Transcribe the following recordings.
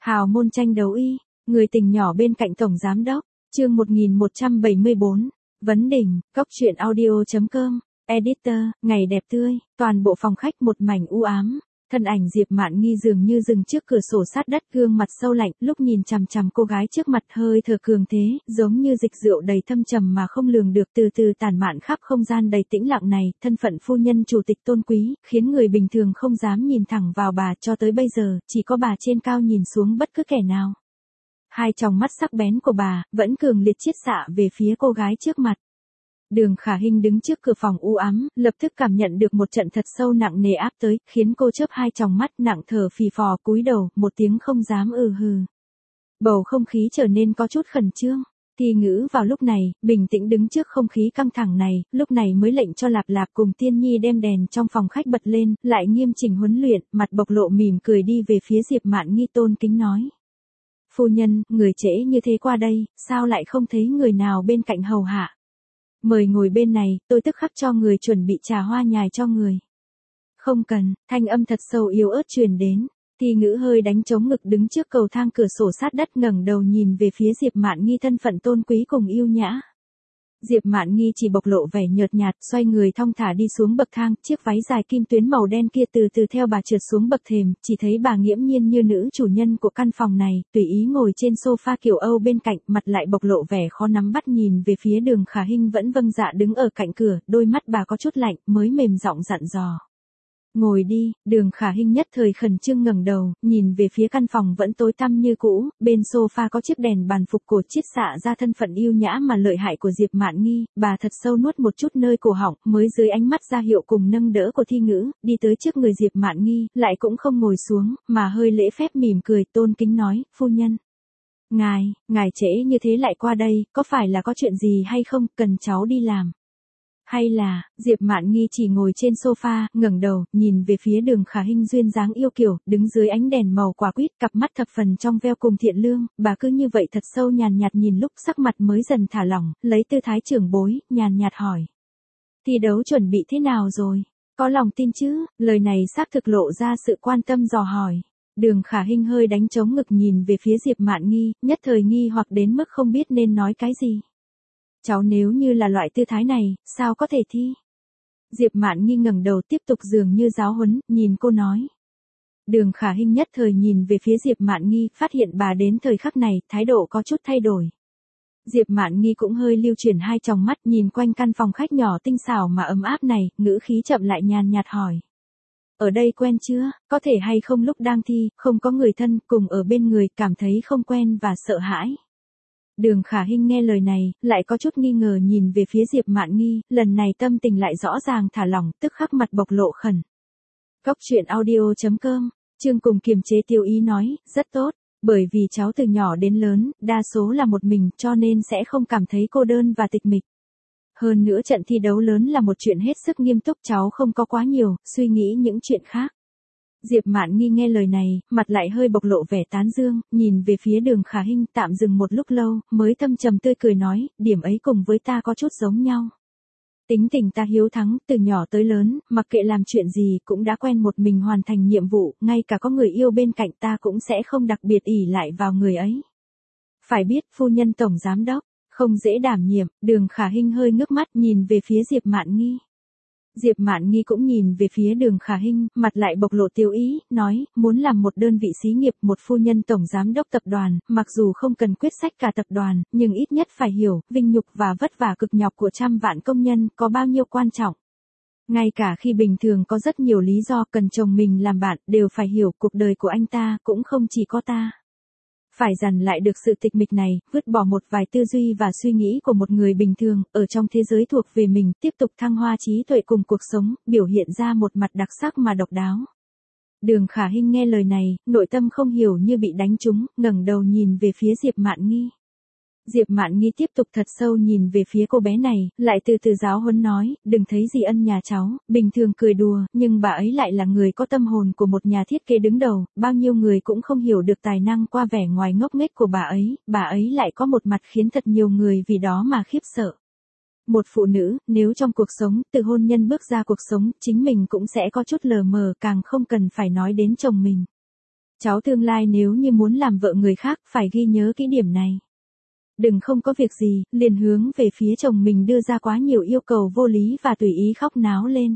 Hào môn tranh đấu y, người tình nhỏ bên cạnh tổng giám đốc, chương 1174, vấn đỉnh, cốc truyện audio.com, editor, ngày đẹp tươi, toàn bộ phòng khách một mảnh u ám, thân ảnh Diệp Mạn Nghi dường như dừng trước cửa sổ sát đất, gương mặt sâu lạnh, lúc nhìn chằm chằm cô gái trước mặt hơi thở cường thế, giống như dịch rượu đầy thâm trầm mà không lường được từ từ tản mạn khắp không gian đầy tĩnh lặng này, thân phận phu nhân chủ tịch tôn quý, khiến người bình thường không dám nhìn thẳng vào bà, cho tới bây giờ, chỉ có bà trên cao nhìn xuống bất cứ kẻ nào. Hai tròng mắt sắc bén của bà, vẫn cường liệt chiết xạ về phía cô gái trước mặt. Đường Khả Hinh đứng trước cửa phòng u ám, lập tức cảm nhận được một trận thật sâu nặng nề áp tới, khiến cô chớp hai tròng mắt, nặng thở phì phò, cúi đầu, một tiếng không dám hừ. Bầu không khí trở nên có chút khẩn trương. Thi Ngữ vào lúc này, bình tĩnh đứng trước không khí căng thẳng này, lúc này mới lệnh cho Lạp Lạp cùng Tiên Nhi đem đèn trong phòng khách bật lên, lại nghiêm chỉnh huấn luyện, mặt bộc lộ mỉm cười đi về phía Diệp Mạn Nghi tôn kính nói. Phu nhân, người trễ như thế qua đây, sao lại không thấy người nào bên cạnh hầu hạ? Mời ngồi bên này, tôi tức khắc cho người chuẩn bị trà hoa nhài cho người. Không cần, thanh âm thật sâu yếu ớt truyền đến. Thi Ngữ hơi đánh trống ngực đứng trước cầu thang cửa sổ sát đất, ngẩng đầu nhìn về phía Diệp Mạn Nghi thân phận tôn quý cùng yêu nhã. Diệp Mạn Nghi chỉ bộc lộ vẻ nhợt nhạt, xoay người thong thả đi xuống bậc thang, chiếc váy dài kim tuyến màu đen kia từ từ theo bà trượt xuống bậc thềm, chỉ thấy bà nghiễm nhiên như nữ chủ nhân của căn phòng này, tùy ý ngồi trên sofa kiểu Âu bên cạnh, mặt lại bộc lộ vẻ khó nắm bắt nhìn về phía Đường Khả Hinh vẫn vâng dạ đứng ở cạnh cửa, đôi mắt bà có chút lạnh, mới mềm giọng dặn dò. Ngồi đi, Đường Khả Hinh nhất thời khẩn trương ngẩng đầu, nhìn về phía căn phòng vẫn tối tăm như cũ, bên sofa có chiếc đèn bàn phục cổ chiết xạ ra thân phận yêu nhã mà lợi hại của Diệp Mạn Nghi, bà thật sâu nuốt một chút nơi cổ họng, mới dưới ánh mắt ra hiệu cùng nâng đỡ của Thi Ngữ, đi tới trước người Diệp Mạn Nghi, lại cũng không ngồi xuống, mà hơi lễ phép mỉm cười, tôn kính nói, phu nhân. Ngài trễ như thế lại qua đây, có phải là có chuyện gì hay không, cần cháu đi làm? Hay là, Diệp Mạn Nghi chỉ ngồi trên sofa, ngẩng đầu, nhìn về phía Đường Khả Hinh duyên dáng yêu kiều, đứng dưới ánh đèn màu quả quýt, cặp mắt thập phần trong veo cùng thiện lương, bà cứ như vậy thật sâu nhàn nhạt nhìn lúc sắc mặt mới dần thả lỏng, lấy tư thái trưởng bối, nhàn nhạt hỏi. Thi đấu chuẩn bị thế nào rồi? Có lòng tin chứ? Lời này xác thực lộ ra sự quan tâm dò hỏi. Đường Khả Hinh hơi đánh trống ngực nhìn về phía Diệp Mạn Nghi, nhất thời nghi hoặc đến mức không biết nên nói cái gì. Cháu nếu như là loại tư thái này, sao có thể thi? Diệp Mạn Nghi ngẩng đầu tiếp tục dường như giáo huấn, nhìn cô nói. Đường Khả Hinh nhất thời nhìn về phía Diệp Mạn Nghi, phát hiện bà đến thời khắc này, thái độ có chút thay đổi. Diệp Mạn Nghi cũng hơi lưu chuyển hai tròng mắt nhìn quanh căn phòng khách nhỏ tinh xảo mà ấm áp này, ngữ khí chậm lại nhàn nhạt hỏi. Ở đây quen chưa, có thể hay không lúc đang thi, không có người thân, cùng ở bên người, cảm thấy không quen và sợ hãi. Đường Khả Hinh nghe lời này, lại có chút nghi ngờ nhìn về phía Diệp Mạn Nghi, lần này tâm tình lại rõ ràng thả lỏng, tức khắc mặt bộc lộ khẩn. Cốc truyện audio.com, chương cùng kiềm chế tiêu ý nói, rất tốt, bởi vì cháu từ nhỏ đến lớn, đa số là một mình, cho nên sẽ không cảm thấy cô đơn và tịch mịch. Hơn nữa trận thi đấu lớn là một chuyện hết sức nghiêm túc, cháu không có quá nhiều, suy nghĩ những chuyện khác. Diệp Mạn Nghi nghe lời này, mặt lại hơi bộc lộ vẻ tán dương, nhìn về phía Đường Khả Hinh tạm dừng một lúc lâu, mới thâm trầm tươi cười nói, điểm ấy cùng với ta có chút giống nhau. Tính tình ta hiếu thắng, từ nhỏ tới lớn, mặc kệ làm chuyện gì cũng đã quen một mình hoàn thành nhiệm vụ, ngay cả có người yêu bên cạnh ta cũng sẽ không đặc biệt ỷ lại vào người ấy. Phải biết, phu nhân tổng giám đốc, không dễ đảm nhiệm, Đường Khả Hinh hơi ngước mắt nhìn về phía Diệp Mạn Nghi. Diệp Mạn Nghi cũng nhìn về phía Đường Khả Hinh, mặt lại bộc lộ tiêu ý, nói, muốn làm một đơn vị xí nghiệp, một phu nhân tổng giám đốc tập đoàn, mặc dù không cần quyết sách cả tập đoàn, nhưng ít nhất phải hiểu, vinh nhục và vất vả cực nhọc của trăm vạn công nhân, có bao nhiêu quan trọng. Ngay cả khi bình thường có rất nhiều lý do cần chồng mình làm bạn, đều phải hiểu cuộc đời của anh ta, cũng không chỉ có ta. Phải dằn lại được sự tịch mịch này, vứt bỏ một vài tư duy và suy nghĩ của một người bình thường, ở trong thế giới thuộc về mình, tiếp tục thăng hoa trí tuệ cùng cuộc sống, biểu hiện ra một mặt đặc sắc mà độc đáo. Đường Khả Hinh nghe lời này, nội tâm không hiểu như bị đánh trúng, ngẩng đầu nhìn về phía Diệp Mạn Nghi. Diệp Mạn Nghi tiếp tục thật sâu nhìn về phía cô bé này, lại từ từ giáo huấn nói, đừng thấy gì ân nhà cháu, bình thường cười đùa, nhưng bà ấy lại là người có tâm hồn của một nhà thiết kế đứng đầu, bao nhiêu người cũng không hiểu được tài năng qua vẻ ngoài ngốc nghếch của bà ấy lại có một mặt khiến thật nhiều người vì đó mà khiếp sợ. Một phụ nữ, nếu trong cuộc sống, từ hôn nhân bước ra cuộc sống, chính mình cũng sẽ có chút lờ mờ, càng không cần phải nói đến chồng mình. Cháu tương lai nếu như muốn làm vợ người khác phải ghi nhớ cái điểm này. Đừng không có việc gì, liền hướng về phía chồng mình đưa ra quá nhiều yêu cầu vô lý và tùy ý khóc náo lên.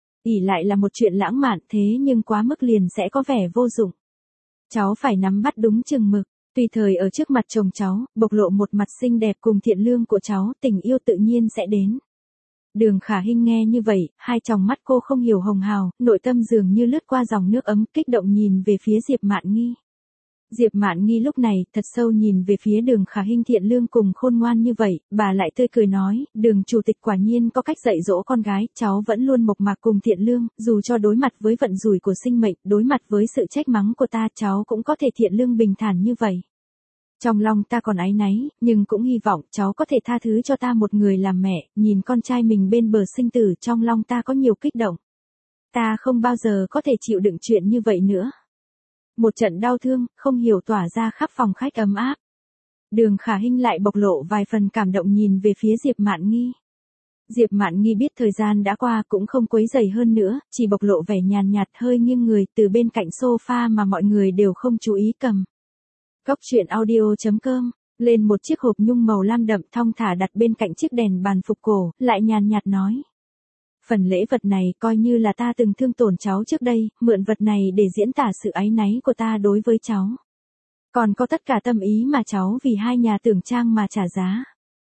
Ỷ lại là một chuyện lãng mạn thế nhưng quá mức liền sẽ có vẻ vô dụng. Cháu phải nắm bắt đúng chừng mực, tùy thời ở trước mặt chồng cháu, bộc lộ một mặt xinh đẹp cùng thiện lương của cháu, tình yêu tự nhiên sẽ đến. Đường Khả Hinh nghe như vậy, hai tròng mắt cô không hiểu hồng hào, nội tâm dường như lướt qua dòng nước ấm, kích động nhìn về phía Diệp Mạn Nghi. Diệp Mạn Nghi lúc này thật sâu nhìn về phía Đường Khả Hinh thiện lương cùng khôn ngoan như vậy, bà lại tươi cười nói, Đường chủ tịch quả nhiên có cách dạy dỗ con gái, cháu vẫn luôn mộc mạc cùng thiện lương, dù cho đối mặt với vận rủi của sinh mệnh, đối mặt với sự trách mắng của ta, cháu cũng có thể thiện lương bình thản như vậy. Trong lòng ta còn áy náy, nhưng cũng hy vọng cháu có thể tha thứ cho ta một người làm mẹ, nhìn con trai mình bên bờ sinh tử, trong lòng ta có nhiều kích động. Ta không bao giờ có thể chịu đựng chuyện như vậy nữa. Một trận đau thương, không hiểu tỏa ra khắp phòng khách ấm áp. Đường Khả Hinh lại bộc lộ vài phần cảm động nhìn về phía Diệp Mạn Nghi. Diệp Mạn Nghi biết thời gian đã qua cũng không quấy rầy hơn nữa, chỉ bộc lộ vẻ nhàn nhạt hơi nghiêng người từ bên cạnh sofa mà mọi người đều không chú ý cầm. Góc truyện audio.com, lên một chiếc hộp nhung màu lam đậm thong thả đặt bên cạnh chiếc đèn bàn phục cổ, lại nhàn nhạt nói. Phần lễ vật này coi như là ta từng thương tổn cháu trước đây, mượn vật này để diễn tả sự áy náy của ta đối với cháu. Còn có tất cả tâm ý mà cháu vì hai nhà tưởng trang mà trả giá.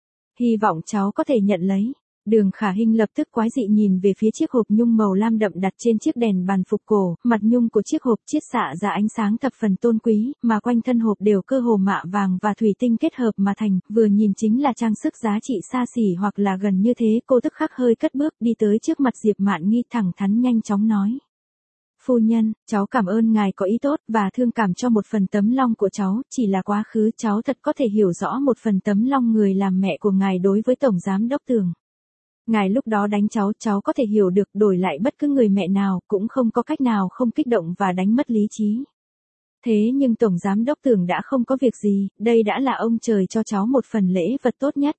Hy vọng cháu có thể nhận lấy. Đường Khả Hinh lập tức quái dị nhìn về phía chiếc hộp nhung màu lam đậm đặt trên chiếc đèn bàn phục cổ, mặt nhung của chiếc hộp chiết xạ ra ánh sáng thập phần tôn quý, mà quanh thân hộp đều cơ hồ mạ vàng và thủy tinh kết hợp mà thành, vừa nhìn chính là trang sức giá trị xa xỉ hoặc là gần như thế. Cô tức khắc hơi cất bước đi tới trước mặt Diệp Mạn Nghi thẳng thắn nhanh chóng nói. Phu nhân, cháu cảm ơn ngài có ý tốt và thương cảm cho một phần tấm lòng của cháu, chỉ là quá khứ cháu thật có thể hiểu rõ một phần tấm lòng người làm mẹ của ngài đối với Tổng Giám Đốc Tường. Ngài lúc đó đánh cháu có thể hiểu được, đổi lại bất cứ người mẹ nào cũng không có cách nào không kích động và đánh mất lý trí. Thế nhưng Tổng Giám Đốc Tường đã không có việc gì, đây đã là ông trời cho cháu một phần lễ vật tốt nhất.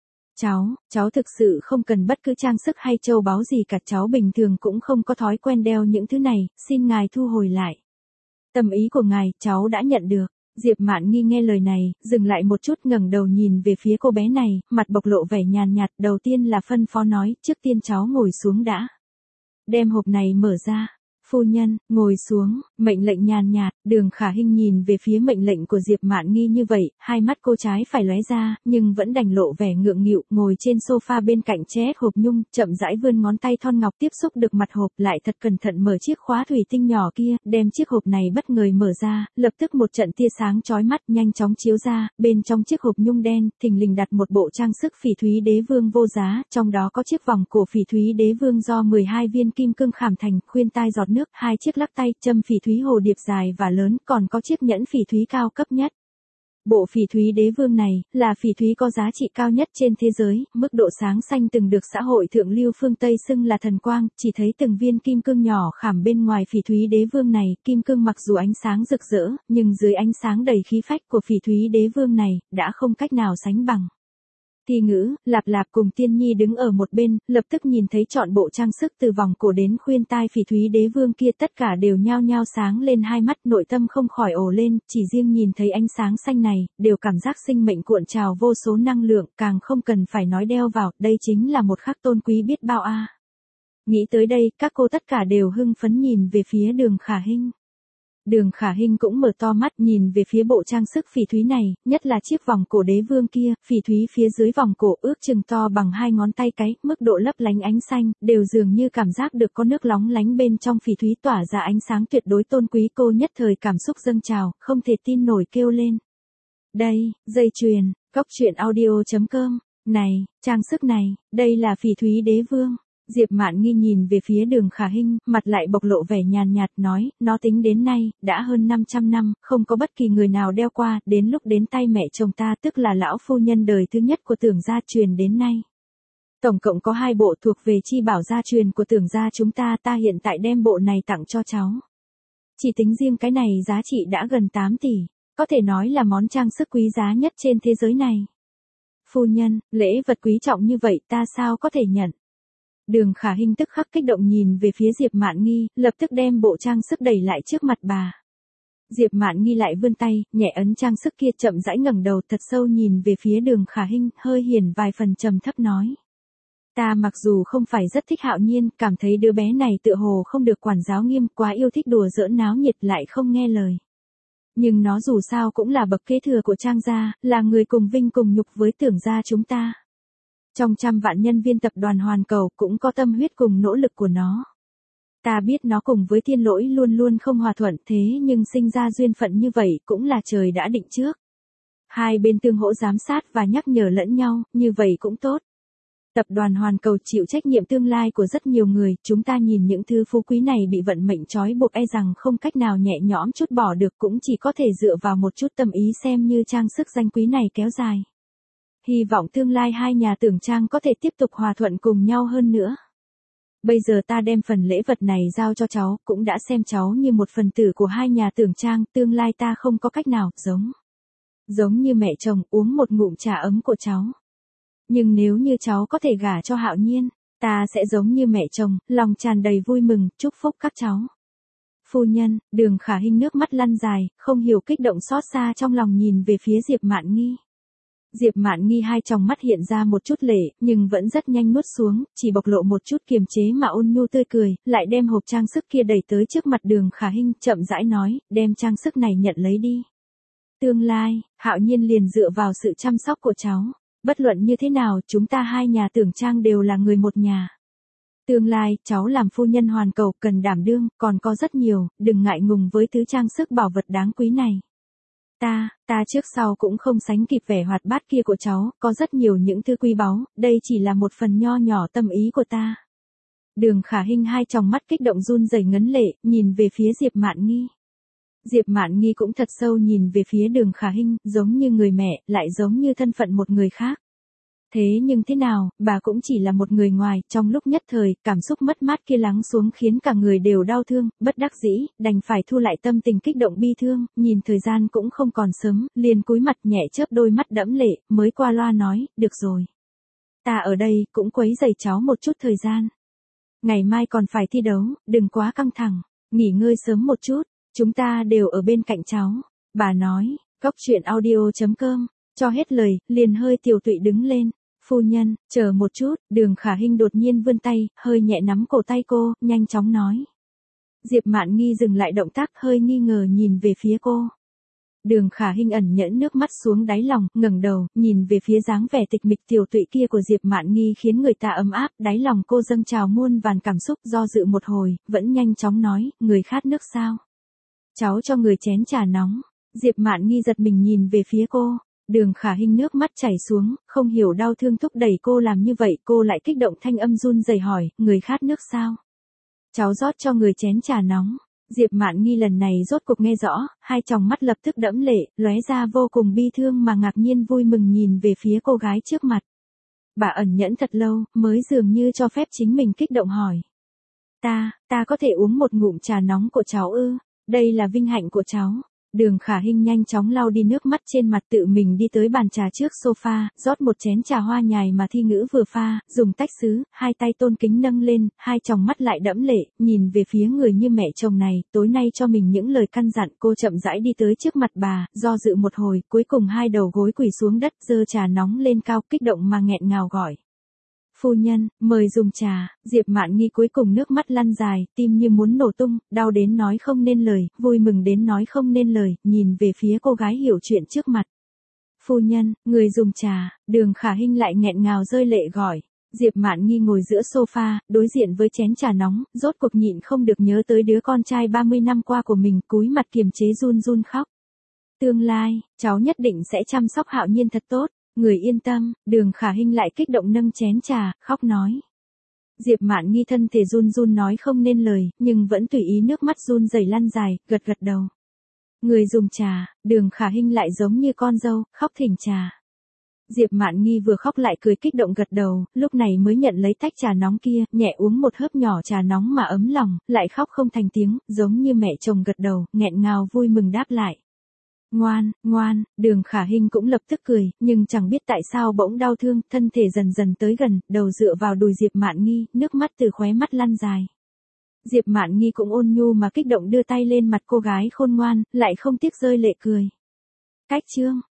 Cháu thực sự không cần bất cứ trang sức hay châu báu gì cả, cháu bình thường cũng không có thói quen đeo những thứ này, xin ngài thu hồi lại. Tâm ý của ngài, cháu đã nhận được. Diệp Mạn Nghi nghe lời này, dừng lại một chút ngẩng đầu nhìn về phía cô bé này, mặt bộc lộ vẻ nhàn nhạt, đầu tiên là phân phó nói, trước tiên cháu ngồi xuống đã. Đem hộp này mở ra. Phu nhân, ngồi xuống, mệnh lệnh nhàn nhạt. Đường Khả Hinh nhìn về phía mệnh lệnh của Diệp Mạn Nghi như vậy, hai mắt cô trái phải lóe ra, nhưng vẫn đành lộ vẻ ngượng nghịu, ngồi trên sofa bên cạnh che hộp nhung, chậm rãi vươn ngón tay thon ngọc tiếp xúc được mặt hộp, lại thật cẩn thận mở chiếc khóa thủy tinh nhỏ kia, đem chiếc hộp này bất ngờ mở ra, lập tức một trận tia sáng chói mắt nhanh chóng chiếu ra, bên trong chiếc hộp nhung đen, thình lình đặt một bộ trang sức phỉ thúy đế vương vô giá, trong đó có chiếc vòng cổ phỉ thúy đế vương do 12 viên kim cương khảm thành, khuyên tai giọt nước, hai chiếc lắc tay, châm phỉ thúy hồ điệp dài và lớn, còn có chiếc nhẫn phỉ thúy cao cấp nhất. Bộ phỉ thúy đế vương này, là phỉ thúy có giá trị cao nhất trên thế giới, mức độ sáng xanh từng được xã hội thượng lưu phương Tây xưng là thần quang, chỉ thấy từng viên kim cương nhỏ khảm bên ngoài phỉ thúy đế vương này, kim cương mặc dù ánh sáng rực rỡ, nhưng dưới ánh sáng đầy khí phách của phỉ thúy đế vương này, đã không cách nào sánh bằng. Thi Ngữ, Lạp Lạp cùng Tiên Nhi đứng ở một bên, lập tức nhìn thấy trọn bộ trang sức từ vòng cổ đến khuyên tai phỉ thúy đế vương kia, tất cả đều nhao nhao sáng lên hai mắt, nội tâm không khỏi ồ lên, chỉ riêng nhìn thấy ánh sáng xanh này, đều cảm giác sinh mệnh cuộn trào vô số năng lượng, càng không cần phải nói đeo vào, đây chính là một khắc tôn quý biết bao a. Nghĩ tới đây, các cô tất cả đều hưng phấn nhìn về phía Đường Khả Hinh. Đường Khả Hinh cũng mở to mắt nhìn về phía bộ trang sức phỉ thúy này, nhất là chiếc vòng cổ đế vương kia, phỉ thúy phía dưới vòng cổ ước chừng to bằng hai ngón tay cái, mức độ lấp lánh ánh xanh, đều dường như cảm giác được có nước lóng lánh bên trong phỉ thúy tỏa ra ánh sáng tuyệt đối tôn quý. Cô nhất thời cảm xúc dâng trào, không thể tin nổi kêu lên. Đây, dây chuyền, góc truyện audio.com, này, trang sức này, đây là phỉ thúy đế vương. Diệp Mạn Nghi nhìn về phía Đường Khả Hinh, mặt lại bộc lộ vẻ nhàn nhạt nói, nó tính đến nay, đã hơn 500 năm, không có bất kỳ người nào đeo qua, đến lúc đến tay mẹ chồng ta tức là lão phu nhân đời thứ nhất của Tưởng gia truyền đến nay. Tổng cộng có 2 bộ thuộc về chi bảo gia truyền của Tưởng gia chúng ta hiện tại đem bộ này tặng cho cháu. Chỉ tính riêng cái này giá trị đã gần 8 tỷ, có thể nói là món trang sức quý giá nhất trên thế giới này. Phu nhân, lễ vật quý trọng như vậy ta sao có thể nhận? Đường Khả Hinh tức khắc kích động nhìn về phía Diệp Mạn Nghi, lập tức đem bộ trang sức đẩy lại trước mặt bà. Diệp Mạn Nghi lại vươn tay, nhẹ ấn trang sức kia, chậm rãi ngẩng đầu thật sâu nhìn về phía Đường Khả Hinh, hơi hiền vài phần trầm thấp nói. Ta mặc dù không phải rất thích Hạo Nhiên, cảm thấy đứa bé này tựa hồ không được quản giáo nghiêm, quá yêu thích đùa giỡn náo nhiệt lại không nghe lời. Nhưng nó dù sao cũng là bậc kế thừa của Trang gia, là người cùng vinh cùng nhục với Tưởng gia chúng ta. Trong trăm vạn nhân viên tập đoàn Hoàn Cầu cũng có tâm huyết cùng nỗ lực của nó. Ta biết nó cùng với Thiên Lỗi luôn luôn không hòa thuận, thế nhưng sinh ra duyên phận như vậy cũng là trời đã định trước. Hai bên tương hỗ giám sát và nhắc nhở lẫn nhau, như vậy cũng tốt. Tập đoàn Hoàn Cầu chịu trách nhiệm tương lai của rất nhiều người, chúng ta nhìn những thứ phú quý này bị vận mệnh trói buộc e rằng không cách nào nhẹ nhõm trút bỏ được, cũng chỉ có thể dựa vào một chút tâm ý xem như trang sức danh quý này kéo dài. Hy vọng tương lai hai nhà Tưởng Trang có thể tiếp tục hòa thuận cùng nhau hơn nữa. Bây giờ ta đem phần lễ vật này giao cho cháu, cũng đã xem cháu như một phần tử của hai nhà Tưởng Trang, tương lai ta không có cách nào, giống như mẹ chồng uống một ngụm trà ấm của cháu. Nhưng nếu như cháu có thể gả cho Hạo Nhiên, ta sẽ giống như mẹ chồng, lòng tràn đầy vui mừng, chúc phúc các cháu. Phu nhân, Đường Khả Hinh nước mắt lăn dài, không hiểu kích động xót xa trong lòng nhìn về phía Diệp Mạn Nghi. Diệp Mạn Nghi hai tròng mắt hiện ra một chút lệ, nhưng vẫn rất nhanh nuốt xuống, chỉ bộc lộ một chút kiềm chế mà ôn nhu tươi cười, lại đem hộp trang sức kia đẩy tới trước mặt Đường Khả Hinh, chậm rãi nói, đem trang sức này nhận lấy đi. Tương lai, Hạo Nhiên liền dựa vào sự chăm sóc của cháu. Bất luận như thế nào, chúng ta hai nhà Tưởng Trang đều là người một nhà. Tương lai, cháu làm phu nhân Hoàn Cầu cần đảm đương, còn có rất nhiều, đừng ngại ngùng với thứ trang sức bảo vật đáng quý này. Ta trước sau cũng không sánh kịp vẻ hoạt bát kia của cháu, có rất nhiều những thứ quý báu, đây chỉ là một phần nho nhỏ tâm ý của ta. Đường Khả Hinh hai tròng mắt kích động run rẩy ngấn lệ, nhìn về phía Diệp Mạn Nghi. Diệp Mạn Nghi cũng thật sâu nhìn về phía Đường Khả Hinh, giống như người mẹ, lại giống như thân phận một người khác. Thế nhưng thế nào, bà cũng chỉ là một người ngoài, trong lúc nhất thời, cảm xúc mất mát kia lắng xuống khiến cả người đều đau thương, bất đắc dĩ, đành phải thu lại tâm tình kích động bi thương, nhìn thời gian cũng không còn sớm, liền cúi mặt nhẹ chớp đôi mắt đẫm lệ, mới qua loa nói, được rồi. Ta ở đây, cũng quấy rầy cháu một chút thời gian. Ngày mai còn phải thi đấu, đừng quá căng thẳng, nghỉ ngơi sớm một chút, chúng ta đều ở bên cạnh cháu. Bà nói, coctruyện.audio.com, cho hết lời, liền hơi tiều tụy đứng lên. Phu nhân, chờ một chút, Đường Khả Hinh đột nhiên vươn tay, hơi nhẹ nắm cổ tay cô, nhanh chóng nói. Diệp Mạn Nghi dừng lại động tác, hơi nghi ngờ nhìn về phía cô. Đường Khả Hinh ẩn nhẫn nước mắt xuống đáy lòng, ngẩng đầu, nhìn về phía dáng vẻ tịch mịch tiều tụy kia của Diệp Mạn Nghi khiến người ta ấm áp, đáy lòng cô dâng trào muôn vàn cảm xúc, do dự một hồi, vẫn nhanh chóng nói, người khát nước sao? Cháu cho người chén trà nóng. Diệp Mạn Nghi giật mình nhìn về phía cô. Đường Khả Hinh nước mắt chảy xuống, không hiểu đau thương thúc đẩy cô làm như vậy, cô lại kích động thanh âm run rẩy hỏi, người khát nước sao? Cháu rót cho người chén trà nóng. Diệp Mạn Nghi lần này rốt cuộc nghe rõ, hai tròng mắt lập tức đẫm lệ, lóe ra vô cùng bi thương mà ngạc nhiên vui mừng nhìn về phía cô gái trước mặt. Bà ẩn nhẫn thật lâu, mới dường như cho phép chính mình kích động hỏi. Ta có thể uống một ngụm trà nóng của cháu ư? Đây là vinh hạnh của cháu. Đường Khả Hinh nhanh chóng lau đi nước mắt trên mặt, tự mình đi tới bàn trà trước sofa, rót một chén trà hoa nhài mà Thi Ngữ vừa pha, dùng tách sứ, hai tay tôn kính nâng lên, hai tròng mắt lại đẫm lệ, nhìn về phía người như mẹ chồng này, tối nay cho mình những lời căn dặn. Cô chậm rãi đi tới trước mặt bà, do dự một hồi, cuối cùng hai đầu gối quỳ xuống đất, giơ trà nóng lên cao, kích động mà nghẹn ngào gọi. Phu nhân, mời dùng trà. Diệp Mạn Nghi cuối cùng nước mắt lăn dài, tim như muốn nổ tung, đau đến nói không nên lời, vui mừng đến nói không nên lời, nhìn về phía cô gái hiểu chuyện trước mặt. Phu nhân, người dùng trà. Đường Khả Hinh lại nghẹn ngào rơi lệ gọi. Diệp Mạn Nghi ngồi giữa sofa, đối diện với chén trà nóng, rốt cuộc nhịn không được nhớ tới đứa con trai 30 năm qua của mình, cúi mặt kiềm chế run run khóc. Tương lai, cháu nhất định sẽ chăm sóc Hạo Nhiên thật tốt. Người yên tâm. Đường Khả Hinh lại kích động nâng chén trà, khóc nói. Diệp Mạn Nghi thân thể run run nói không nên lời, nhưng vẫn tùy ý nước mắt run rẩy lăn dài, gật gật đầu. Người dùng trà. Đường Khả Hinh lại giống như con dâu, khóc thỉnh trà. Diệp Mạn Nghi vừa khóc lại cười kích động gật đầu, lúc này mới nhận lấy tách trà nóng kia, nhẹ uống một hớp nhỏ trà nóng mà ấm lòng, lại khóc không thành tiếng, giống như mẹ chồng gật đầu, nghẹn ngào vui mừng đáp lại. Ngoan, Đường Khả Hinh cũng lập tức cười, nhưng chẳng biết tại sao bỗng đau thương, thân thể dần dần tới gần, đầu dựa vào đùi Diệp Mạn Nghi, nước mắt từ khóe mắt lăn dài. Diệp Mạn Nghi cũng ôn nhu mà kích động đưa tay lên mặt cô gái khôn ngoan, lại không tiếc rơi lệ cười. Cách chương